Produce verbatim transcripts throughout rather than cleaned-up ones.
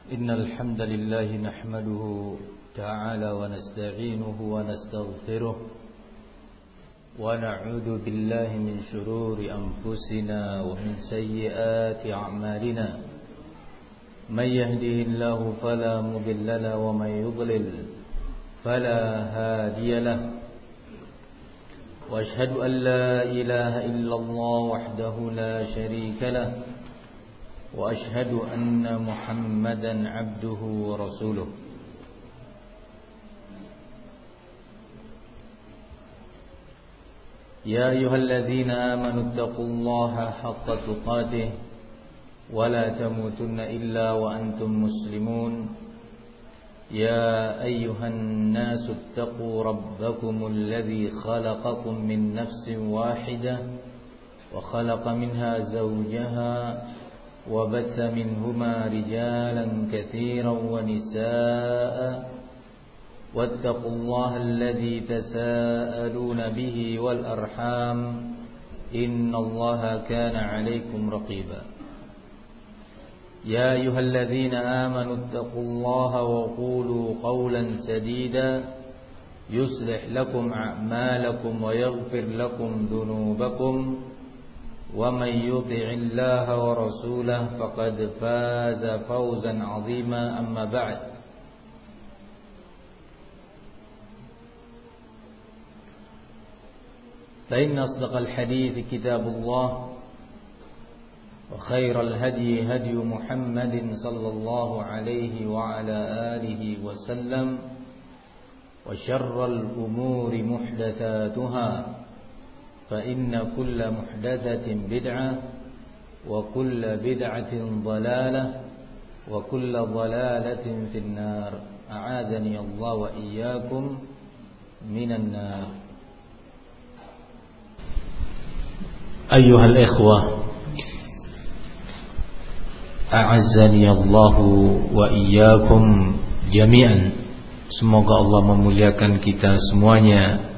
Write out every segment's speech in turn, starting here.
إن الحمد لله نحمده تعالى ونستعينه ونستغفره ونعوذ بالله من شرور أنفسنا ومن سيئات أعمالنا من يهده الله فلا مضل له ومن يضلل فلا هادي له وأشهد أن لا إله إلا الله وحده لا شريك له وأشهد أن محمدا عبده ورسوله يا أيها الذين آمنوا اتقوا الله حق تقاته ولا تموتن إلا وأنتم مسلمون يا أيها الناس اتقوا ربكم الذي خلقكم من نفس واحدة وخلق منها زوجها وبث منهما رجالا كثيرا ونساء واتقوا الله الذي تساءلون به والأرحام إن الله كان عليكم رقيبا يا أيها الذين آمنوا اتقوا الله وقولوا قولا سديدا يصلح لكم أعمالكم ويغفر لكم ذنوبكم ومن يطع الله ورسوله فقد فاز فوزا عظيما أما بعد فإن أصدق الحديث كتاب الله وخير الهدي هدي محمد صلى الله عليه وعلى آله وسلم وشر الأمور محدثاتها فإن كل محدثة بدعة وكل بدعة ضلالة وكل ضلالة في النار أعاذني الله وإياكم من النار. أيها الإخوة أعزني الله وإياكم جميعا. Semoga Allah memuliakan kita semuanya.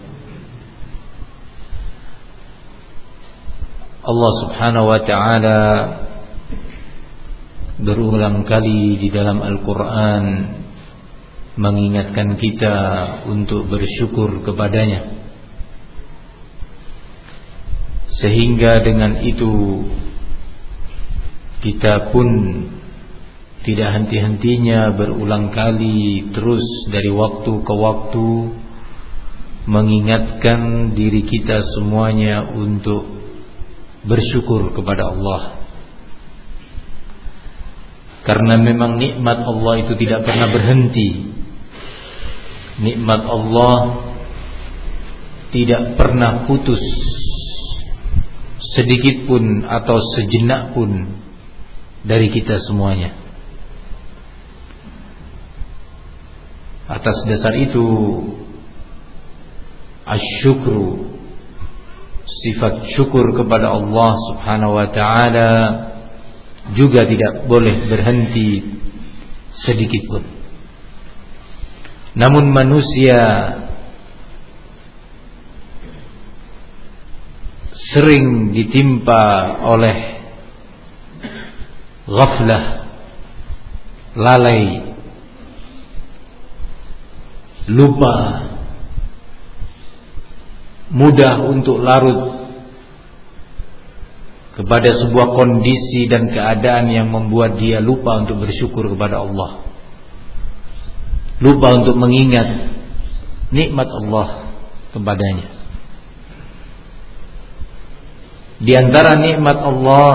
Allah subhanahu wa ta'ala berulang kali di dalam Al-Quran mengingatkan kita untuk bersyukur kepadanya, sehingga dengan itu kita pun tidak henti-hentinya berulang kali terus dari waktu ke waktu mengingatkan diri kita semuanya untuk bersyukur kepada Allah. Karena memang nikmat Allah itu tidak pernah berhenti. Nikmat Allah tidak pernah putus sedikit pun atau sejenak pun dari kita semuanya. Atas dasar itu asyukru, sifat syukur kepada Allah subhanahu wa ta'ala juga tidak boleh berhenti sedikit pun. Namun manusia sering ditimpa oleh ghaflah, lalai, lupa, mudah untuk larut kepada sebuah kondisi dan keadaan yang membuat dia lupa untuk bersyukur kepada Allah, lupa untuk mengingat nikmat Allah kepadanya. Di antara nikmat Allah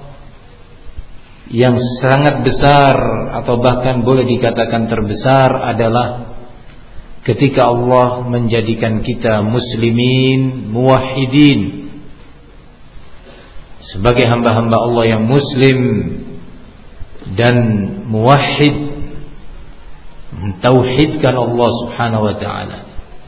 yang sangat besar atau bahkan boleh dikatakan terbesar adalah ketika Allah menjadikan kita muslimin, muwahhidin, sebagai hamba-hamba Allah yang muslim dan muwahhid, mentauhidkan Allah subhanahu wa ta'ala.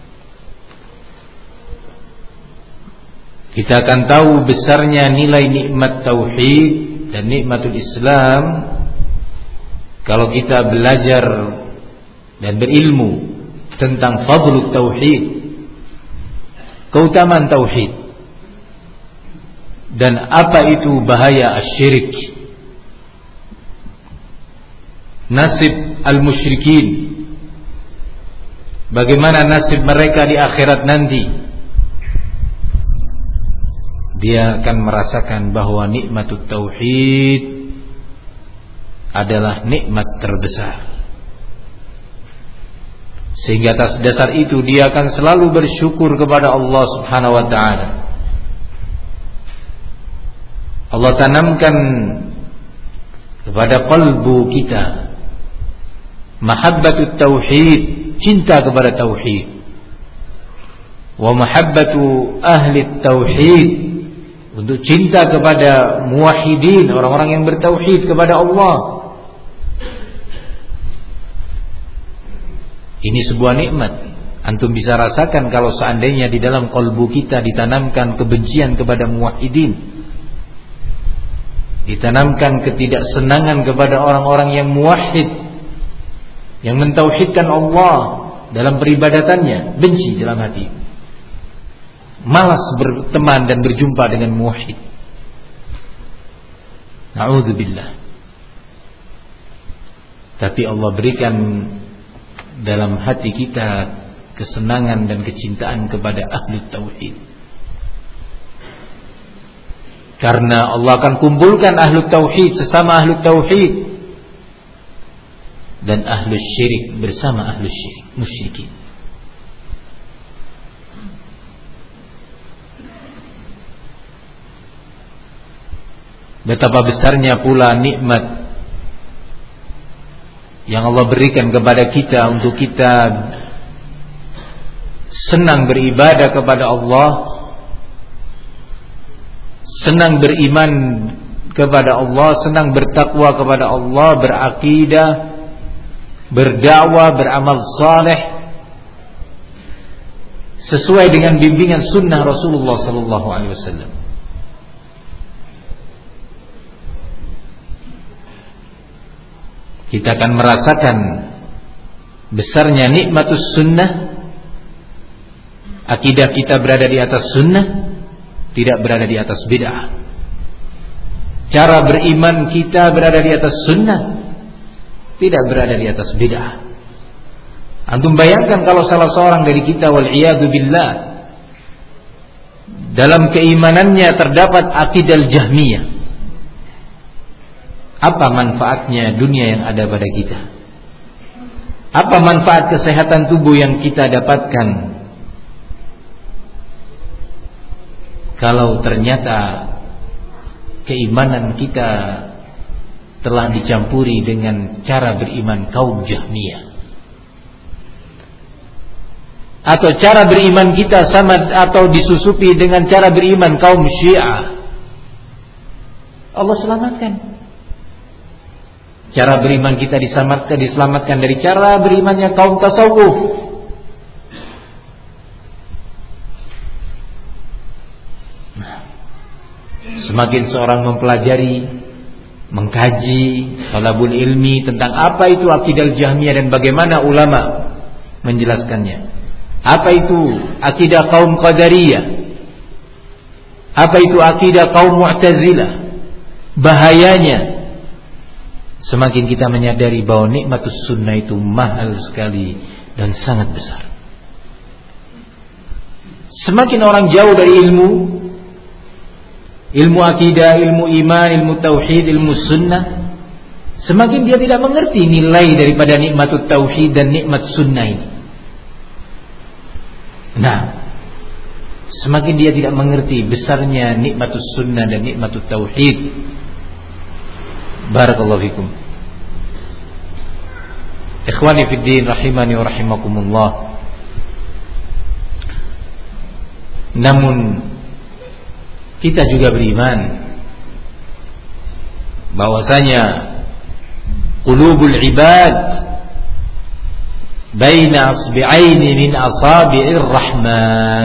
Kita akan tahu besarnya nilai nikmat tauhid dan nikmatul Islam kalau kita belajar dan berilmu tentang fadlut tauhid, keutamaan tauhid, dan apa itu bahaya asyirik. nasib al-musyrikin, bagaimana nasib mereka di akhirat nanti, dia akan merasakan bahwa nikmatut tauhid adalah nikmat terbesar. Sehingga atas dasar itu dia akan selalu bersyukur kepada Allah Subhanahu wa taala. Allah tanamkan kepada qalbu kita mahabbatut tauhid, cinta kepada tauhid. Wa mahabbatu ahli tauhid, untuk cinta kepada muwahhidin, orang-orang yang bertauhid kepada Allah. Ini sebuah nikmat. Antum bisa rasakan kalau seandainya di dalam kalbu kita ditanamkan kebencian kepada muwahhidin, ditanamkan ketidaksenangan kepada orang-orang yang muwahhid, yang mentauhidkan Allah dalam peribadatannya, benci dalam hati, malas berteman dan berjumpa dengan muwahhid. Na'udzubillah. Tapi Allah berikan dalam hati kita kesenangan dan kecintaan kepada ahli tauhid. Karena Allah akan kumpulkan ahli tauhid sesama ahli tauhid, dan ahli syirik bersama ahli syirik, musyrikin. Betapa besarnya pula nikmat yang Allah berikan kepada kita untuk kita senang beribadah kepada Allah, senang beriman kepada Allah, senang bertakwa kepada Allah, berakidah, berdakwah, beramal saleh sesuai dengan bimbingan sunnah Rasulullah sallallahu alaihi wasallam. Kita akan merasakan besarnya nikmatus sunnah. Akidah kita berada di atas sunnah, tidak berada di atas bid'ah. Cara beriman kita berada di atas sunnah, tidak berada di atas bid'ah. Antum bayangkan kalau salah seorang dari kita, wal'iyadu billah, dalam keimanannya terdapat akidah Jahmiyah, apa manfaatnya dunia yang ada pada kita? Apa manfaat kesehatan tubuh yang kita dapatkan kalau ternyata keimanan kita telah dicampuri dengan cara beriman kaum Jahmiyah, atau cara beriman kita sama atau disusupi dengan cara beriman kaum Syiah? Allah selamatkan. Cara beriman kita diselamatkan, diselamatkan dari cara berimannya kaum tasawuf. Nah, semakin seorang mempelajari, mengkaji, talabul ilmi tentang apa itu akidah Jahmiyah dan bagaimana ulama menjelaskannya. Apa itu akidah kaum Qadariyah? Apa itu akidah kaum Mu'tazilah? Bahayanya, semakin kita menyadari bahwa nikmatus sunnah itu mahal sekali dan sangat besar. Semakin orang jauh dari ilmu, ilmu akidah, ilmu iman, ilmu tauhid, ilmu sunnah, semakin dia tidak mengerti nilai daripada nikmatut tauhid dan nikmat sunnah ini. Nah, semakin dia tidak mengerti besarnya nikmatus sunnah dan nikmatut tauhid. Barakallahu fikum. Ikhwani fid din rahimani wa rahimakumullah. Namun kita juga beriman bahwasanya qulubul ibad baina asbi'aini min asabi'ir rahman.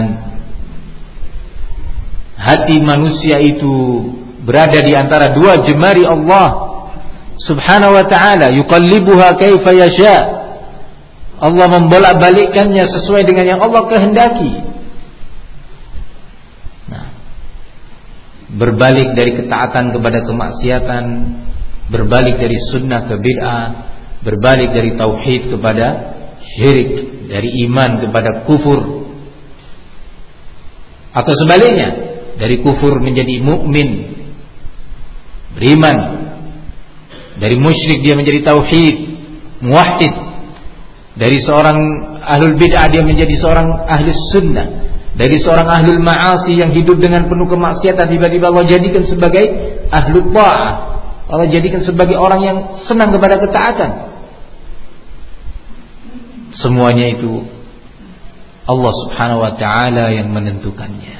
Hati manusia itu berada di antara dua jemari Allah Subhanahu wa ta'ala, yuqallibuha kaifa yasha. Allah membolak-balikkannya sesuai dengan yang Allah kehendaki. Nah, berbalik dari ketaatan kepada kemaksiatan, berbalik dari sunnah ke bid'ah, berbalik dari tauhid kepada syirik, dari iman kepada kufur, atau sebaliknya dari kufur menjadi mukmin, beriman, dari musyrik dia menjadi tauhid, muwahhid, dari seorang ahlul bid'ah dia menjadi seorang ahlus sunnah, dari seorang ahlul ma'asi yang hidup dengan penuh kemaksiatan tiba-tiba Allah jadikan sebagai ahlul ta'ah, Allah jadikan sebagai orang yang senang kepada ketaatan. Semuanya itu Allah Subhanahu wa ta'ala yang menentukannya.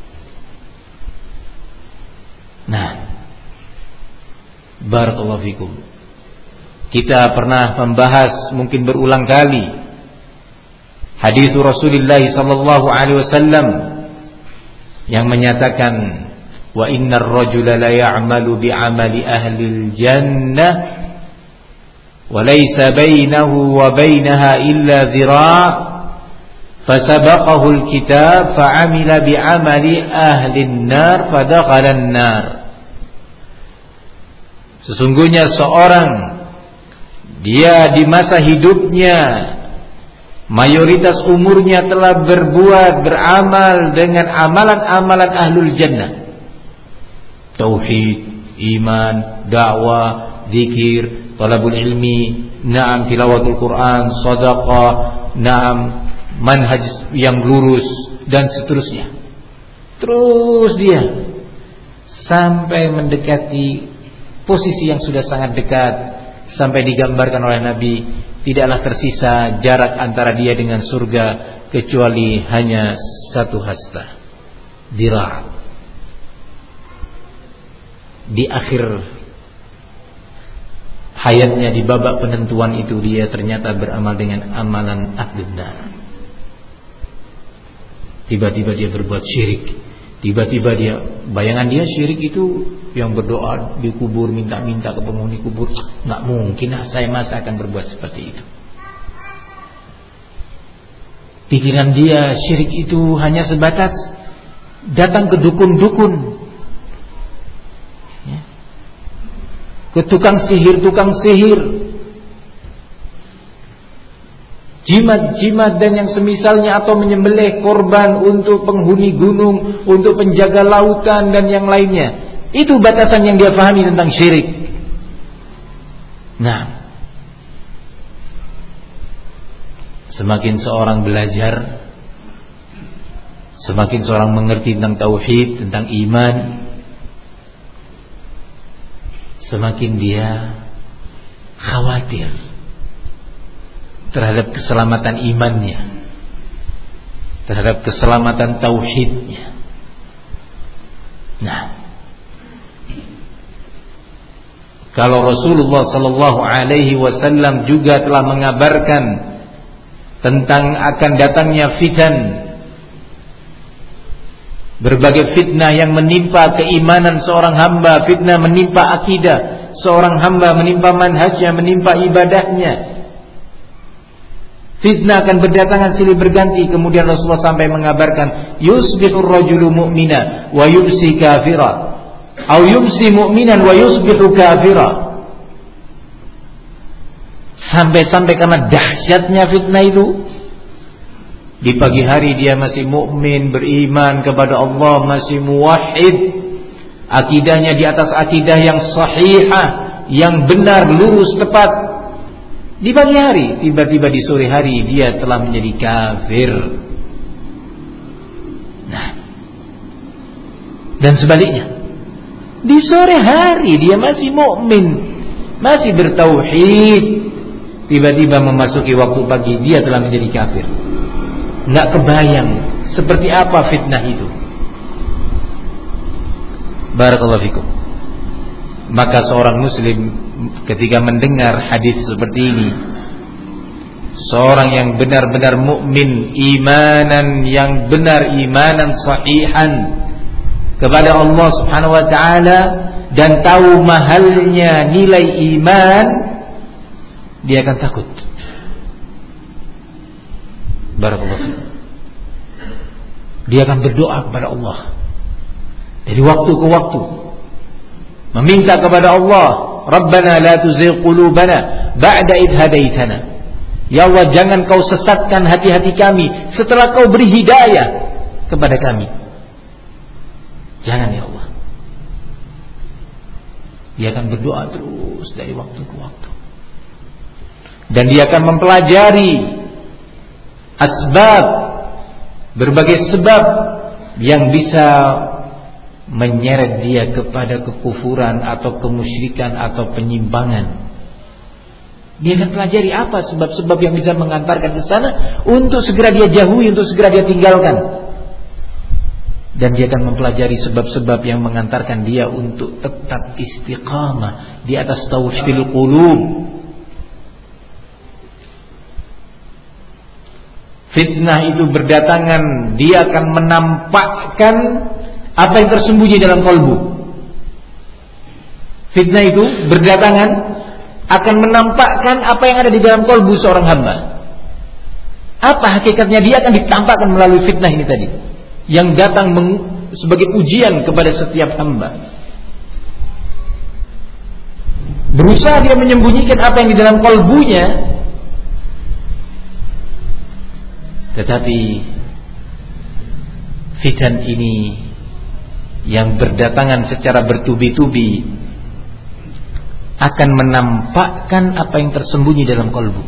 Nah, barakallahu fikum. Kita pernah membahas mungkin berulang kali hadis Rasulullah sallallahu alaihi wasallam yang menyatakan wa innar rajula la ya'malu bi'amali ahlil jannah wa laysa bainahu wa bainaha illa dhira' fasabaqahu alkitab fa'amila bi'amali ahlin nar fadakhala an-nar. Sesungguhnya seorang dia di masa hidupnya mayoritas umurnya telah berbuat, beramal dengan amalan-amalan ahlul jannah, tauhid, iman, dakwah, zikir, talabul ilmi, na'am tilawatul Quran, sedekah, na'am manhaj yang lurus dan seterusnya. Terus dia sampai mendekati posisi yang sudah sangat dekat, sampai digambarkan oleh Nabi tidaklah tersisa jarak antara dia dengan surga kecuali hanya satu hasta, dira'. Di akhir hayatnya, di babak penentuan itu, dia ternyata beramal dengan amalan ahlun nar. Tiba-tiba dia berbuat syirik. Tiba-tiba dia, bayangan dia syirik itu yang berdoa di kubur, minta-minta ke penghuni kubur. Nggak mungkin lah, saya masa akan berbuat seperti itu. Pikiran dia syirik itu hanya sebatas datang ke dukun-dukun, ya, ke tukang sihir, tukang sihir, jimat-jimat dan yang semisalnya, atau menyembelih korban untuk penghuni gunung, untuk penjaga lautan dan yang lainnya. Itu batasan yang dia pahami tentang syirik. Nah, semakin seorang belajar, semakin seorang mengerti tentang tauhid, tentang iman, semakin dia khawatir terhadap keselamatan imannya, terhadap keselamatan tauhidnya. Nah, kalau Rasulullah sallallahu alaihi wasallam juga telah mengabarkan tentang akan datangnya fitan, berbagai fitnah yang menimpa keimanan seorang hamba, fitnah menimpa akidah seorang hamba, menimpa manhajnya, menimpa ibadahnya. Fitnah akan berdatangan silih berganti. Kemudian Rasulullah sampai mengabarkan, yusbihur rajulu mu'mina wa yumsi kafira, atau yumsi mu'minan wa yusbihu kafira. Sampai-sampai karena dahsyatnya fitnah itu, di pagi hari dia masih mukmin, beriman kepada Allah, masih muwahhid, akidahnya di atas akidah yang sahihah, yang benar, lurus, tepat. Di pagi hari, tiba-tiba di sore hari dia telah menjadi kafir. Nah, dan sebaliknya, di sore hari dia masih mukmin, masih bertauhid, tiba-tiba memasuki waktu pagi dia telah menjadi kafir. Nggak kebayang seperti apa fitnah itu. Barakallahu fikum. Maka seorang muslim ketika mendengar hadis seperti ini, seorang yang benar-benar mukmin, imanan yang benar, imanan sahihan kepada Allah Subhanahu wa taala, dan tahu mahalnya nilai iman, dia akan takut. Barakallahu fikum. Dia akan berdoa kepada Allah dari waktu ke waktu, meminta kepada Allah Rabbana la tuzigh qulubana ba'da idh hadaitana. Ya Allah, jangan kau sesatkan hati-hati kami setelah kau beri hidayah kepada kami. Jangan ya Allah. Dia akan berdoa terus dari waktu ke waktu. Dan dia akan mempelajari asbab, berbagai sebab yang bisa menyeret dia kepada kekufuran atau kemusyrikan atau penyimpangan. Dia akan pelajari apa sebab-sebab yang bisa mengantarkan ke sana untuk segera dia jauhi, untuk segera dia tinggalkan. Dan dia akan mempelajari sebab-sebab yang mengantarkan dia untuk tetap istiqamah di atas tauhidul qulub. Fitnah itu berdatangan, dia akan menampakkan apa yang tersembunyi dalam kalbu. Fitnah itu berdatangan akan menampakkan apa yang ada di dalam kalbu seorang hamba. Apa hakikatnya, dia akan ditampakkan melalui fitnah ini tadi, yang datang sebagai ujian kepada setiap hamba. Berusaha dia menyembunyikan apa yang di dalam kalbunya, tetapi fitan ini yang berdatangan secara bertubi-tubi akan menampakkan apa yang tersembunyi dalam kalbu.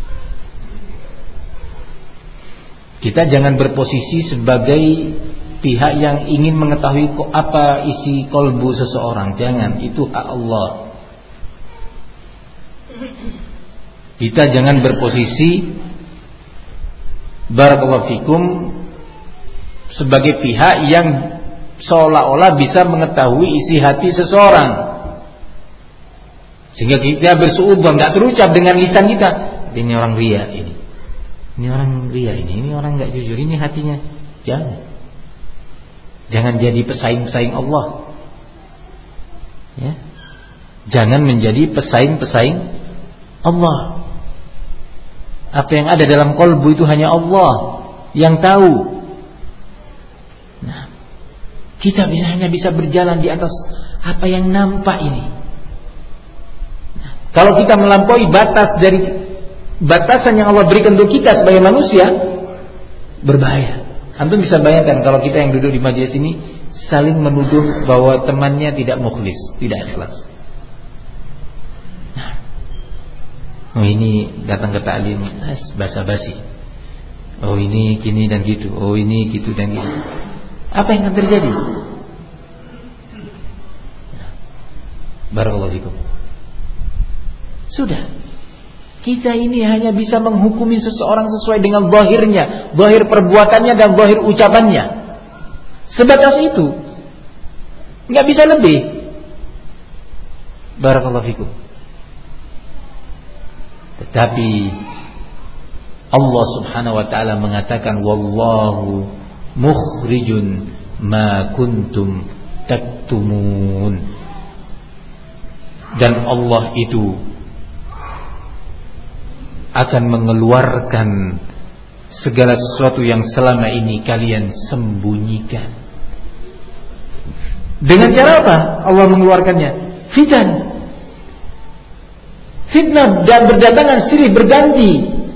Kita jangan berposisi sebagai pihak yang ingin mengetahui apa isi kalbu seseorang. Jangan, itu hak Allah. Kita jangan berposisi barakallahu fikum sebagai pihak yang seolah-olah bisa mengetahui isi hati seseorang, sehingga kita bersuudzon, nggak terucap dengan lisan kita, ini orang ria ini, ini orang ria ini, ini orang nggak jujur, ini hatinya. Jangan, jangan jadi pesaing-pesaing Allah, ya. Jangan menjadi pesaing-pesaing Allah. Apa yang ada dalam kalbu itu hanya Allah yang tahu. Nah, kita bisa, hanya bisa berjalan di atas apa yang nampak ini. Nah, kalau kita melampaui batas dari batasan yang Allah berikan untuk kita sebagai manusia, berbahaya. Antum bisa bayangkan kalau kita yang duduk di majelis ini saling menuduh bahwa temannya tidak mukhlis, tidak ikhlas. Nah, oh ini datang ke taklim basa-basi. Oh ini gini dan gitu. Oh ini gitu dan gitu. Apa yang akan terjadi? Barakallahu fikum. Sudah. Kita ini hanya bisa menghukumi seseorang sesuai dengan zahirnya, zahir perbuatannya dan zahir ucapannya. Sebatas itu. Enggak bisa lebih. Barakallahu fikum. Tetapi Allah Subhanahu wa taala mengatakan wallahu mukhrijun ma kuntum taktumun. Dan Allah itu akan mengeluarkan segala sesuatu yang selama ini kalian sembunyikan. Dengan cara apa Allah mengeluarkannya? Fitan. Fitnah dan berdatangan silih berganti.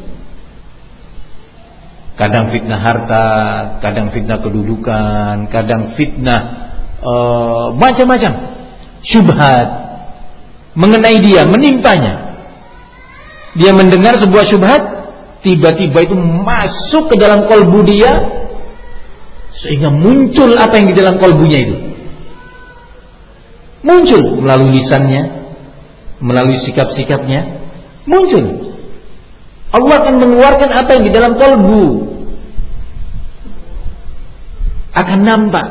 Kadang fitnah harta, kadang fitnah kedudukan, kadang fitnah uh, macam-macam syubhat mengenai dia, menimpanya. Dia mendengar sebuah syubhat, tiba-tiba itu masuk ke dalam kalbu dia, sehingga muncul apa yang di dalam kalbunya itu. Muncul melalui lisannya, melalui sikap-sikapnya, muncul. Allah akan mengeluarkan apa yang di dalam kalbu, akan nampak.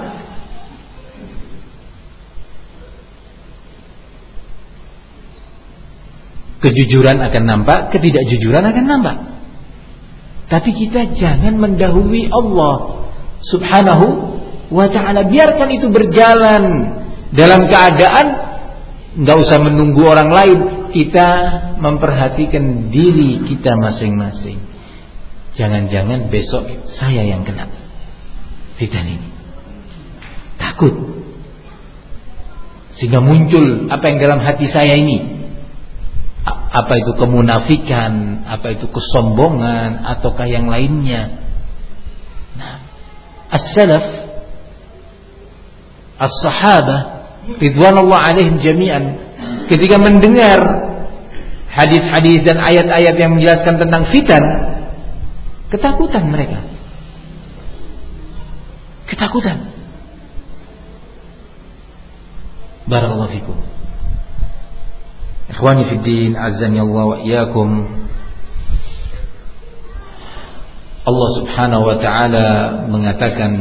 Kejujuran akan nampak, ketidakjujuran akan nampak. Tapi kita jangan mendahului Allah Subhanahu wa ta'ala. Biarkan itu berjalan dalam keadaan nggak usah menunggu orang lain. Kita memperhatikan diri kita masing-masing. Jangan-jangan besok saya yang kena fitnah ini. Takut. Sehingga muncul apa yang dalam hati saya ini. Apa itu kemunafikan, apa itu kesombongan, ataukah yang lainnya. Nah, as-salaf, as-sahabah ridwanullah alaihim jami'an, ketika mendengar hadis-hadis dan ayat-ayat yang menjelaskan tentang fitan, ketakutan mereka. Ketakutan. Barakallahu fikum. Ikhwani fid din, azzani Allah wa iyyakum. Allah Subhanahu wa taala mengatakan,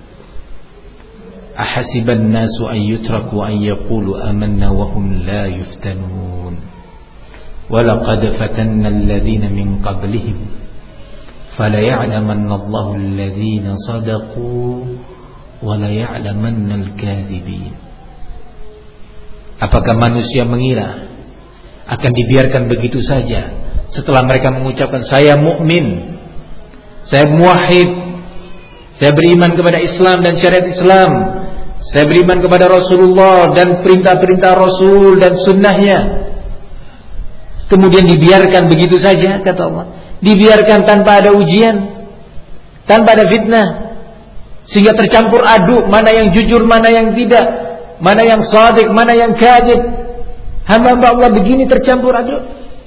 ahasiban nasu an yutraku an yaqulu amanna wa hum la yuftanun. Wa laqad fatanna alladhina min qablihim fala ya'lamanna Allahu alladhina sadaqu wa la ya'lamanna al-kadhibin. Apakah manusia mengira akan dibiarkan begitu saja setelah mereka mengucapkan saya mukmin, saya muwahhid, saya beriman kepada Islam dan syariat Islam, saya beriman kepada Rasulullah dan perintah-perintah Rasul dan sunnahnya, kemudian dibiarkan begitu saja, kata Allah, dibiarkan tanpa ada ujian, tanpa ada fitnah, sehingga tercampur aduk mana yang jujur, mana yang tidak, mana yang shadiq, mana yang kadzib. Hamba-hamba Allah begini tercampur aduk.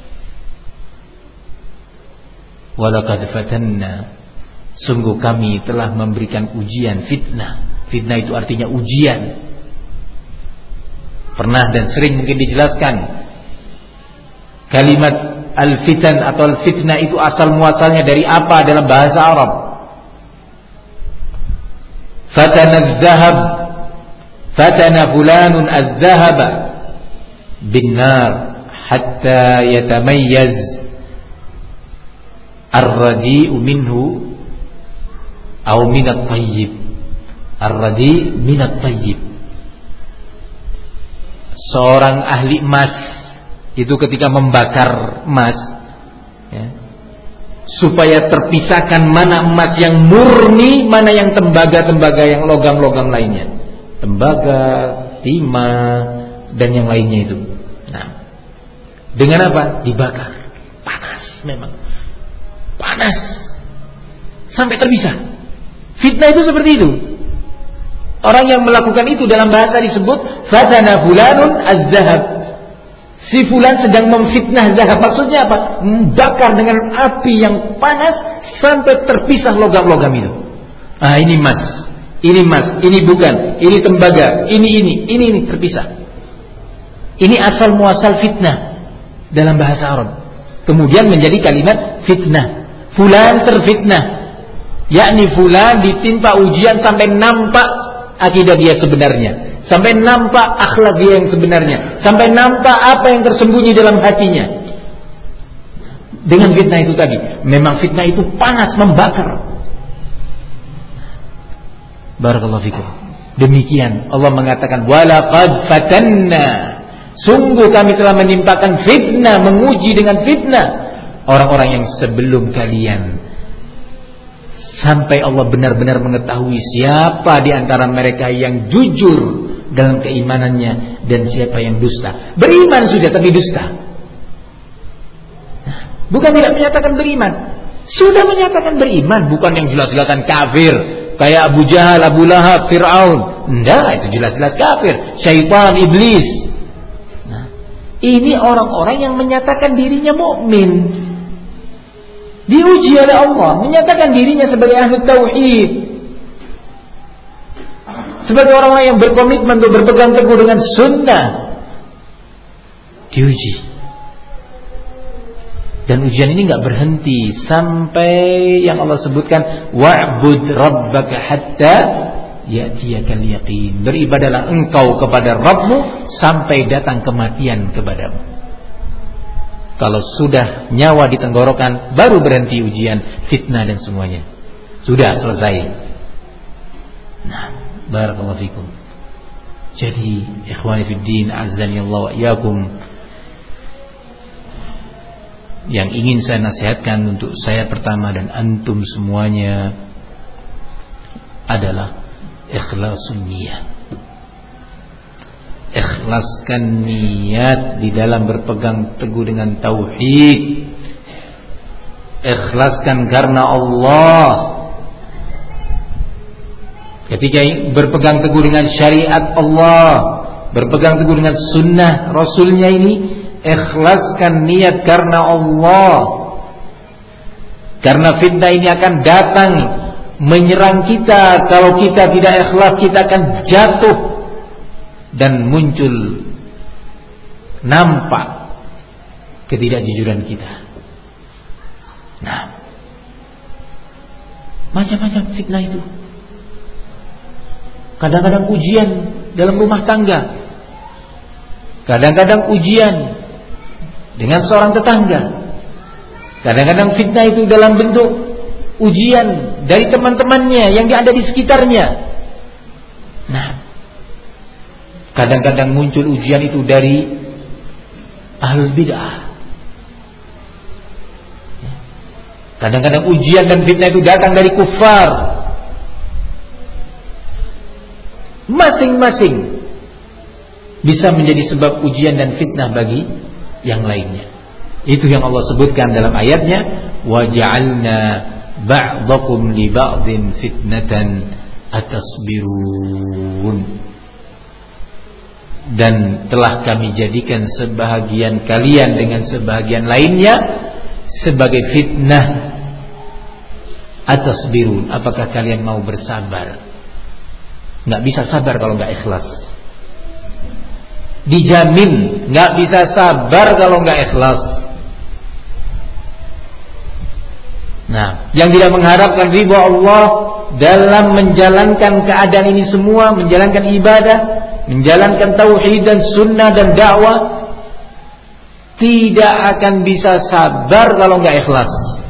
Walaqad fatanna, sungguh kami telah memberikan ujian, fitnah. Fitnah itu artinya ujian. Pernah dan sering mungkin dijelaskan, kalimat al-fitan atau al-fitnah itu asal muasalnya dari apa dalam bahasa Arab. Fatana az-zahab, fatana fulanun az-zahaba bin-nar hatta yatamayyaz ar-radi'u minhu aw min at-tayyib. Ar-radi' min at-tayyib. Seorang ahli emas itu ketika membakar emas, ya, supaya terpisahkan mana emas yang murni, mana yang tembaga-tembaga, yang logam-logam lainnya, tembaga, timah dan yang lainnya itu. Nah, dengan apa? Dibakar. Panas memang. Panas. Sampai terpisah. Fitnah itu seperti itu. Orang yang melakukan itu dalam bahasa disebut fatana fulanun az-zahab. Si fulan sedang memfitnah zahab. Maksudnya apa? Membakar dengan api yang panas sampai terpisah logam-logam itu. Ah, ini emas, ini emas, ini bukan, ini tembaga, ini ini, ini ini terpisah. Ini asal muasal fitnah dalam bahasa Arab. Kemudian menjadi kalimat fitnah. Fulan terfitnah, yakni fulan ditimpa ujian sampai nampak akidah dia sebenarnya, sampai nampak akhlak dia yang sebenarnya, sampai nampak apa yang tersembunyi dalam hatinya. Dengan fitnah itu tadi, memang fitnah itu panas, membakar. Barakallahu fikum. Demikian Allah mengatakan, walaqad fatanna, sungguh kami telah menimpakan fitnah, menguji dengan fitnah orang-orang yang sebelum kalian, sampai Allah benar-benar mengetahui siapa di antara mereka yang jujur dalam keimanannya dan siapa yang dusta. Beriman sudah tapi dusta. Bukan tidak menyatakan beriman, sudah menyatakan beriman, bukan yang jelas-jelasan kafir kayak Abu Jahal, Abu Lahab, Fir'aun. Enggak, itu jelas-jelas kafir, syaitan, iblis. Nah, ini orang-orang yang menyatakan dirinya mukmin, diuji oleh Allah, menyatakan dirinya sebagai ahli tauhid, sebagai orang-orang yang berkomitmen untuk berpegang teguh dengan sunnah, diuji. Dan ujian ini enggak berhenti sampai yang Allah sebutkan, wa'bud rabbaka hatta ya'tiyakal yaqin. Beribadahlah engkau kepada Rabbmu sampai datang kematian kepadamu. Kalau sudah nyawa di tenggorokan, baru berhenti ujian, fitnah dan semuanya. Sudah selesai. Nah, barakallahu fikum. Jadi, ikhwani fid din, azzani Allah wa iyyakum, yang ingin saya nasihatkan untuk saya pertama dan antum semuanya adalah ikhlasun niyah. Ikhlaskan niat di dalam berpegang teguh dengan tauhid. Ikhlaskan karena Allah. Ketika berpegang teguh dengan syariat Allah, berpegang teguh dengan sunnah Rasulnya ini, ikhlaskan niat karena Allah. Karena fitnah ini akan datang menyerang kita. Kalau kita tidak ikhlas, kita akan jatuh dan muncul nampak ketidakjujuran kita. Nah, macam-macam fitnah itu. Kadang-kadang ujian dalam rumah tangga, kadang-kadang ujian dengan seorang tetangga, kadang-kadang fitnah itu dalam bentuk ujian dari teman-temannya yang ada di sekitarnya. Nah, kadang-kadang muncul ujian itu dari ahlul bid'ah. Kadang-kadang ujian dan fitnah itu datang dari kufar. Masing-masing bisa menjadi sebab ujian dan fitnah bagi yang lainnya. Itu yang Allah sebutkan dalam ayatnya, wa ja'alna ba'dakum li ba'din fitnatan atasbirun. Dan telah kami jadikan sebahagian kalian dengan sebahagian lainnya sebagai fitnah. Atasbirun, apakah kalian mau bersabar? Nggak bisa sabar kalau nggak ikhlas. Dijamin nggak bisa sabar kalau nggak ikhlas. Nah, yang tidak mengharapkan ridha Allah dalam menjalankan keadaan ini semua, menjalankan ibadah, menjalankan tauhid dan sunnah dan dakwah, tidak akan bisa sabar kalau nggak ikhlas.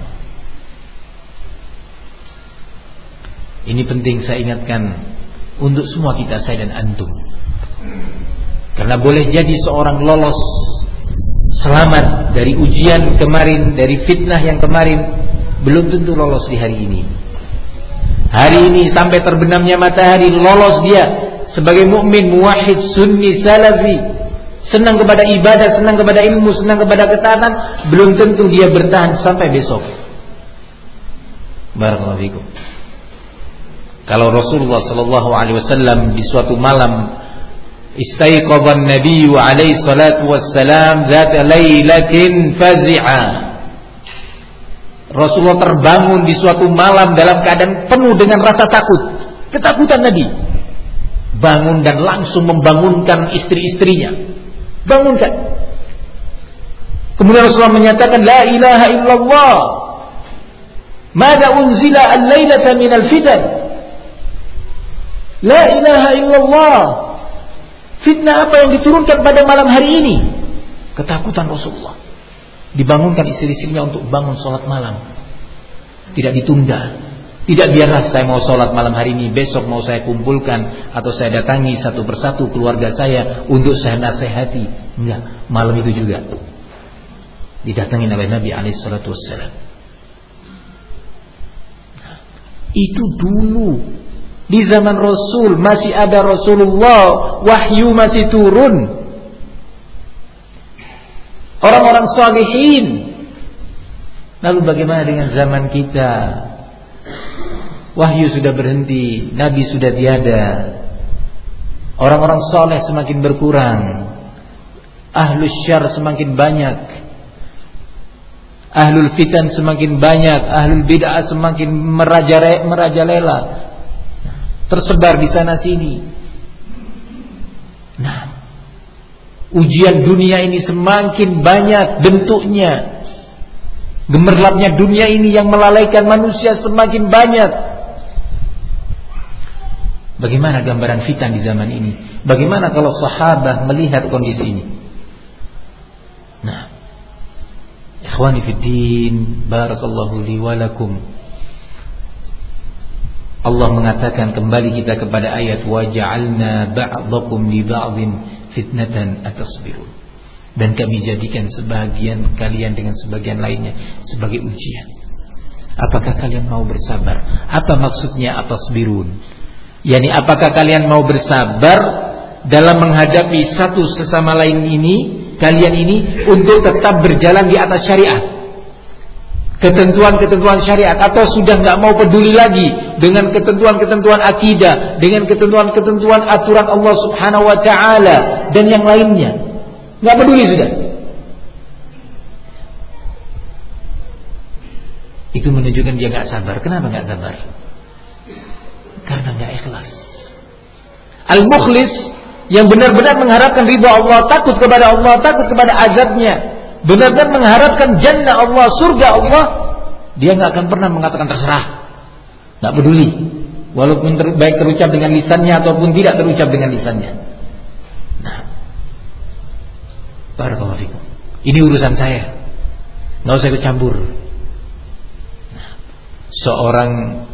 Ini penting saya ingatkan untuk semua kita, saya dan antum. Karena boleh jadi seorang lolos selamat dari ujian kemarin, dari fitnah yang kemarin, belum tentu lolos di hari ini. Hari ini sampai terbenamnya matahari lolos dia sebagai mukmin, muwahhid, sunni, salafi, senang kepada ibadah, senang kepada ilmu, senang kepada ketaatan, belum tentu dia bertahan sampai besok. Barakallahu fikum. Kalau Rasulullah sallallahu alaihi wasallam di suatu malam istaiqadha an-nabiy alaihi salatu wassalam zata lailatin fazi'a. Rasulullah terbangun di suatu malam dalam keadaan penuh dengan rasa takut, ketakutan Nabi. Bangun dan langsung membangunkan istri-istrinya. Bangunkan. Kemudian Rasulullah menyatakan la ilaha illallah. Mada unzila al-lailata minal fitan. La ilaha illallah. Fitnah apa yang diturunkan pada malam hari ini? Ketakutan Rasulullah. Dibangunkan istri-istrinya untuk bangun sholat malam. Tidak ditunda. Tidak biarlah saya mau sholat malam hari ini, besok mau saya kumpulkan atau saya datangi satu persatu keluarga saya untuk saya nasihati. Enggak, malam itu juga didatangi oleh Nabi alaihi salatu wassalam. Itu dulu. Di zaman Rasul masih ada Rasulullah, wahyu masih turun. Orang-orang shalihin. Lalu bagaimana dengan zaman kita? Wahyu sudah berhenti, Nabi sudah tiada. Orang-orang soleh semakin berkurang, ahlus syarr semakin banyak, ahlul fitan semakin banyak, ahlul bid'ah semakin merajalela, tersebar di sana sini. Nah, ujian dunia ini semakin banyak bentuknya. Gemerlapnya dunia ini yang melalaikan manusia semakin banyak. Bagaimana gambaran fitan di zaman ini? Bagaimana kalau sahabat melihat kondisi ini? Nah, ikhwani fiddin, barakallahu li wa lakum. Allah mengatakan, kembali kita kepada ayat wa ja'alna ba'dakum li ba'din fitnatan atasbirun. Dan kami jadikan sebagian kalian dengan sebagian lainnya sebagai ujian. Apakah kalian mau bersabar? Apa maksudnya atasbirun? Yani apakah kalian mau bersabar dalam menghadapi satu sesama lain ini, kalian ini, untuk tetap berjalan di atas syariat, ketentuan-ketentuan syariat, atau sudah nggak mau peduli lagi dengan ketentuan-ketentuan akidah, dengan ketentuan-ketentuan aturan Allah Subhanahu wa taala dan yang lainnya. Nggak peduli sudah. Itu menunjukkan dia nggak sabar. Kenapa nggak sabar? Karena nggak ikhlas. Al-mukhlis yang benar-benar mengharapkan ridha Allah, takut kepada Allah, takut kepada azabnya, benar-benar mengharapkan jannah Allah, surga Allah, dia nggak akan pernah mengatakan terserah, nggak peduli, walaupun ter, baik terucap dengan lisannya ataupun tidak terucap dengan lisannya. Nah, barakallahu fikum. Ini urusan saya, nggak usah ikut campur. Nah, seorang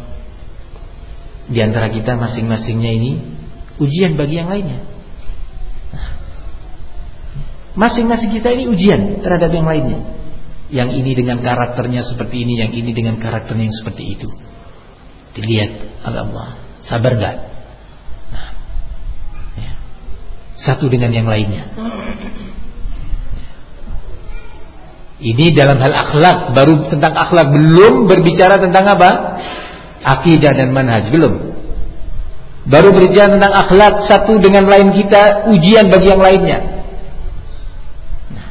di antara kita masing-masingnya ini ujian bagi yang lainnya. Nah, masing-masing kita ini ujian terhadap yang lainnya. Yang ini dengan karakternya seperti ini, yang ini dengan karakternya yang seperti itu. Dilihat oleh Allah, sabar enggak? Nah, ya. Satu dengan yang lainnya. Ini dalam hal akhlak, baru tentang akhlak, belum berbicara tentang apa? Akidah dan manhaj, belum. Baru berbicara tentang akhlak, satu dengan lain kita ujian bagi yang lainnya. Nah.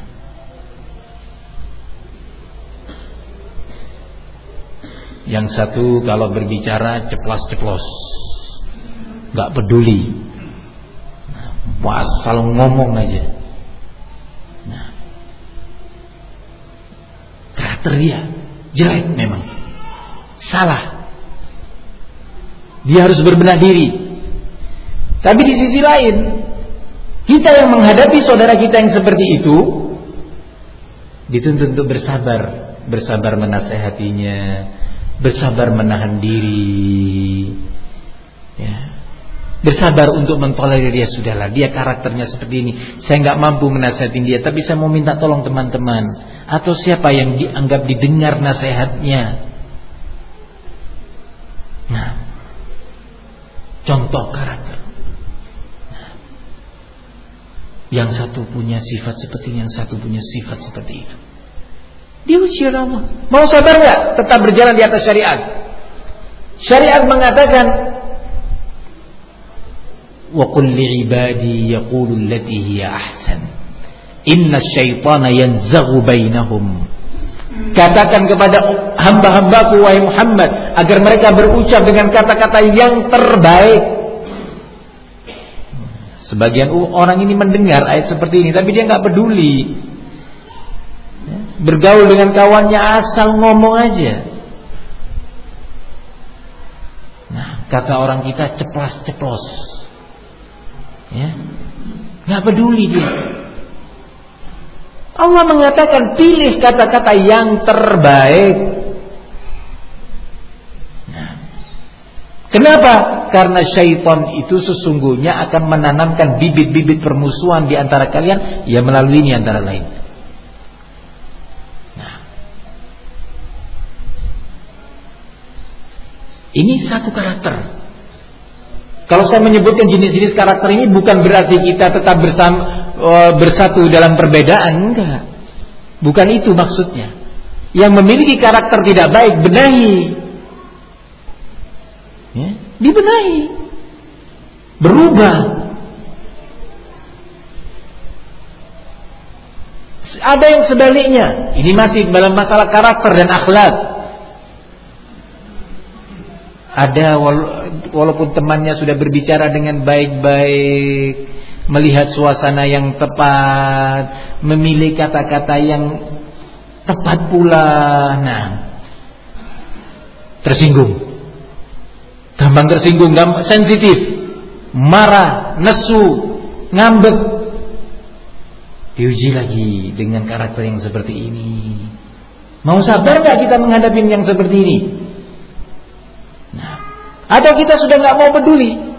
Yang satu kalau berbicara ceplas-ceplos, nggak peduli, nah, asal ngomong aja. Nah, karakter dia jelek memang, salah. Dia harus berbenah diri. Tapi di sisi lain, kita yang menghadapi saudara kita yang seperti itu dituntut untuk bersabar, bersabar menasehatinya, bersabar menahan diri, ya. Bersabar untuk mentolerir dia. Sudahlah, dia karakternya seperti ini, saya nggak mampu menasihatin dia, tapi saya mau minta tolong teman-teman atau siapa yang dianggap didengar nasihatnya. Nah, contoh karakter. Nah, yang satu punya sifat seperti ini, yang satu punya sifat seperti itu. Diuji oleh Allah. Mau sabar nggak? Tetap berjalan di atas syariat. Syariat mengatakan, wa qul li ibadi yaqulu allati hiya ahsan. Inna syaitana yanzaghu bainahum. Katakan kepada hamba-hambaku wahai Muhammad agar mereka berucap dengan kata-kata yang terbaik. Sebagian orang ini mendengar ayat seperti ini tapi dia nggak peduli, bergaul dengan kawannya asal ngomong aja. Nah, kata orang kita ceplas-ceplos, ya, nggak peduli dia. Allah mengatakan pilih kata-kata yang terbaik. Nah, kenapa? Karena syaitan itu sesungguhnya akan menanamkan bibit-bibit permusuhan di antara kalian, ya melalui ini antara lain. Nah, ini satu karakter. Kalau saya menyebutkan jenis-jenis karakter ini bukan berarti kita tetap bersama bersatu dalam perbedaan, enggak. Bukan itu maksudnya. Yang memiliki karakter tidak baik, benahi, ya, dibenahi, berubah. Ada yang sebaliknya. Ini masih dalam masalah karakter dan akhlak. Ada walaupun temannya sudah berbicara dengan baik-baik, melihat suasana yang tepat, memilih kata-kata yang tepat pula, nah, tersinggung, gampang tersinggung, gampang sensitif, marah, nesu, ngambek. Diuji lagi dengan karakter yang seperti ini. Mau sabar gak kita menghadapi yang seperti ini? Nah, atau kita sudah gak mau peduli?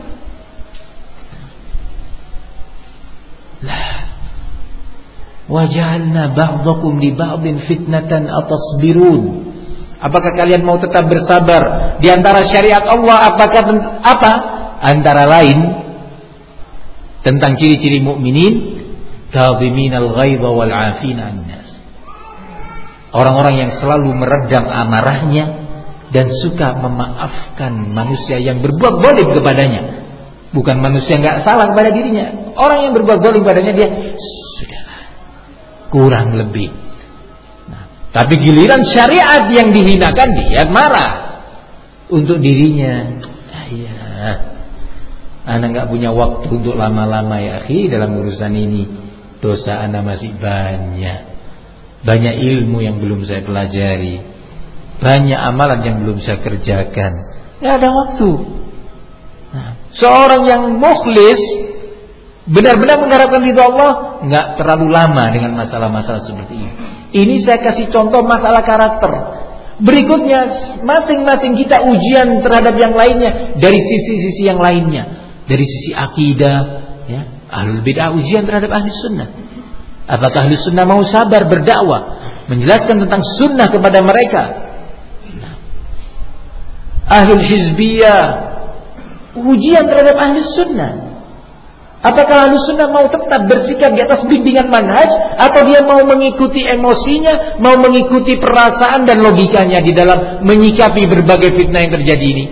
Lah, waja'alna ba'dakum li ba'din fitnatan atasbirun. Apakah kalian mau tetap bersabar di antara syariat Allah? Apakah apa? Antara lain tentang ciri-ciri mukminin, kadhiminal ghaidha wal 'afina 'anil nas. Orang-orang yang selalu meredam amarahnya dan suka memaafkan manusia yang berbuat zalim kepadanya. Bukan manusia enggak salah kepada dirinya. Orang yang berbuat zalim kepadanya dia sudahlah, kurang lebih. Nah, tapi giliran syariat yang dihinakan dia marah untuk dirinya. Ya, ana enggak punya waktu untuk lama-lama ya akhi dalam urusan ini. Dosa ana masih banyak. Banyak ilmu yang belum saya pelajari. Banyak amalan yang belum saya kerjakan. Enggak ada waktu. Nah, seorang yang mukhlis benar-benar mengharapkan ridha Allah enggak terlalu lama dengan masalah-masalah seperti ini. Ini saya kasih contoh masalah karakter. Berikutnya masing-masing kita ujian terhadap yang lainnya dari sisi-sisi yang lainnya. Dari sisi akidah, ya, ahlul bid'ah ujian terhadap ahli sunnah. Apakah ahli sunnah mau sabar berdakwah, menjelaskan tentang sunnah kepada mereka? Nah, ahlul hizbiyah ujian terhadap ahli sunnah. Apakah ahli sunnah mau tetap bersikap di atas bimbingan manhaj, atau dia mau mengikuti emosinya, mau mengikuti perasaan dan logikanya di dalam menyikapi berbagai fitnah yang terjadi ini?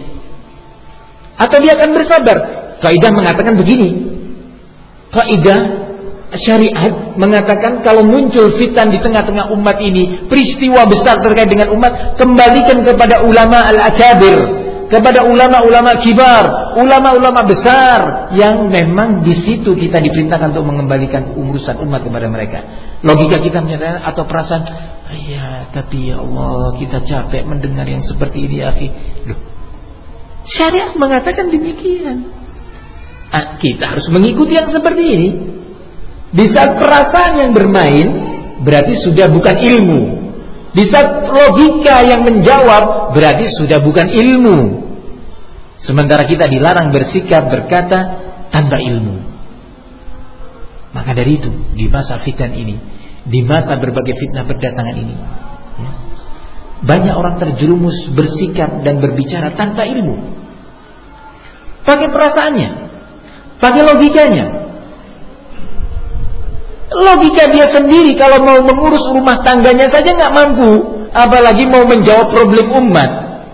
Atau dia akan bersabar? Kaidah mengatakan begini. Kaidah syariat mengatakan kalau muncul fitan di tengah-tengah umat ini, peristiwa besar terkait dengan umat, kembalikan kepada ulama al-akabir, kepada ulama-ulama kibar, ulama-ulama besar yang memang di situ kita diperintahkan untuk mengembalikan urusan umat kepada mereka. Logika kita menyatakan atau perasaan, ya tapi ya Allah kita capek mendengar yang seperti ini ya akhi. Loh, syariat mengatakan demikian. Kita harus mengikuti yang seperti ini. Di saat perasaan yang bermain, berarti sudah bukan ilmu. Di saat logika yang menjawab, berarti sudah bukan ilmu. Sementara kita dilarang bersikap, berkata tanpa ilmu. Maka dari itu, di masa fitan ini, di masa berbagai fitnah berdatangan ini, ya, banyak orang terjerumus bersikap dan berbicara tanpa ilmu, pakai perasaannya, pakai logikanya. Logika dia sendiri kalau mau mengurus rumah tangganya saja nggak mampu, apalagi mau menjawab problem umat.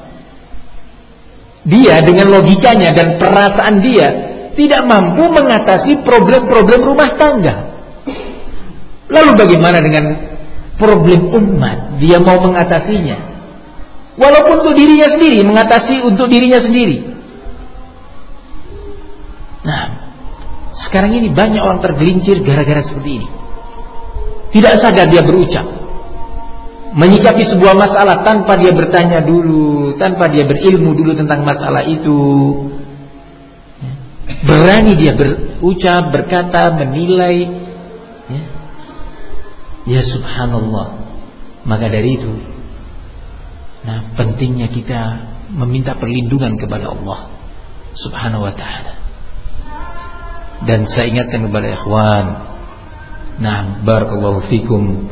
Dia dengan logikanya dan perasaan dia tidak mampu mengatasi problem-problem rumah tangga. Lalu bagaimana dengan problem umat? Dia mau mengatasinya, walaupun untuk dirinya sendiri, mengatasi untuk dirinya sendiri. Nah, sekarang ini banyak orang tergelincir gara-gara seperti ini. Tidak sadar dia berucap, menyikapi sebuah masalah tanpa dia bertanya dulu, tanpa dia berilmu dulu tentang masalah itu. Berani dia berucap, berkata, menilai. Ya, ya subhanallah. Maka dari itu, nah pentingnya kita meminta perlindungan kepada Allah subhanahu wa ta'ala. Dan saya ingatkan kepada ikhwan, nah barakallahu fikum,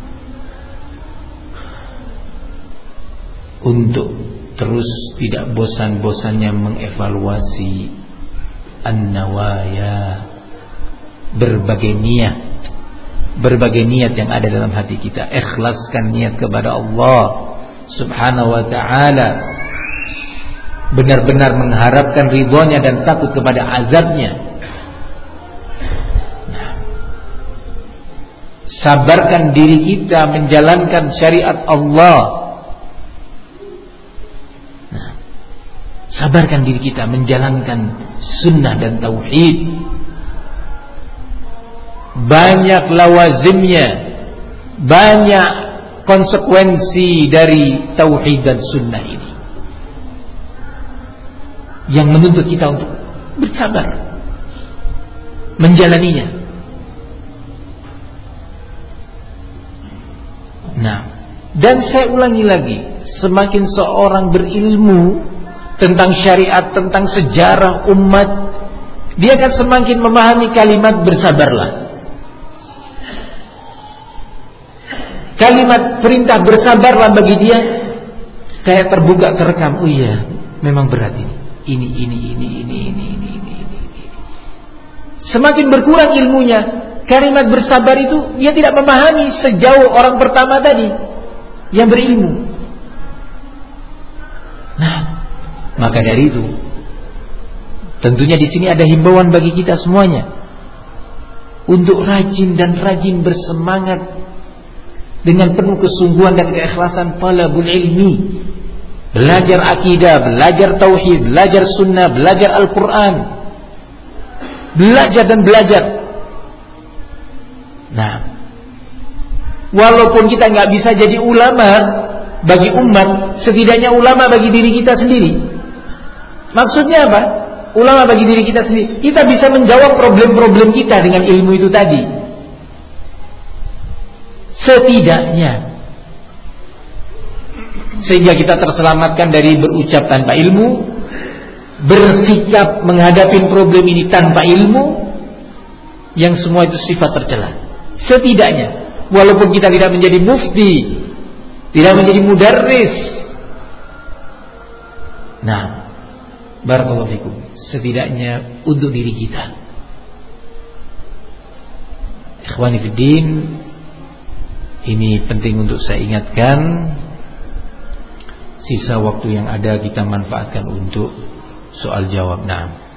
untuk terus tidak bosan-bosannya mengevaluasi an-nawaya, berbagai niat, berbagai niat yang ada dalam hati kita. Ikhlaskan niat kepada Allah subhanahu wa ta'ala, benar-benar mengharapkan ridhonya dan takut kepada azabnya. Sabarkan diri kita menjalankan syariat Allah. Nah, sabarkan diri kita menjalankan sunnah dan tauhid. Banyak lawazimnya, banyak konsekuensi dari tauhid dan sunnah ini yang menuntut kita untuk bersabar menjalaninya. Nah, dan saya ulangi lagi, semakin seorang berilmu tentang syariat, tentang sejarah umat, dia akan semakin memahami kalimat bersabarlah. Kalimat perintah bersabarlah bagi dia kayak terbuka, terekam. Oh iya, memang berat ini. Ini, ini, ini, ini, ini, ini, ini, ini. semakin berkurang ilmunya. Kalimat bersabar itu dia tidak memahami sejauh orang pertama tadi yang berilmu. Nah, maka dari itu tentunya di sini ada himbauan bagi kita semuanya untuk rajin dan rajin bersemangat dengan penuh kesungguhan dan keikhlasan talabul ilmi. Belajar akidah, belajar tauhid, belajar sunnah, belajar Al-Quran, belajar dan belajar. Nah, walaupun kita nggak bisa jadi ulama bagi umat, setidaknya ulama bagi diri kita sendiri. Maksudnya apa? Ulama bagi diri kita sendiri. Kita bisa menjawab problem-problem kita dengan ilmu itu tadi. Setidaknya. Sehingga kita terselamatkan dari berucap tanpa ilmu, bersikap menghadapi problem ini tanpa ilmu, yang semua itu sifat tercela. Setidaknya, walaupun kita tidak menjadi mufti, tidak menjadi mudarris, nah, barakallahu fikum, setidaknya untuk diri kita. Ikhwani fiddin, ini penting untuk saya ingatkan. Sisa waktu yang ada kita manfaatkan untuk soal jawab. Nah,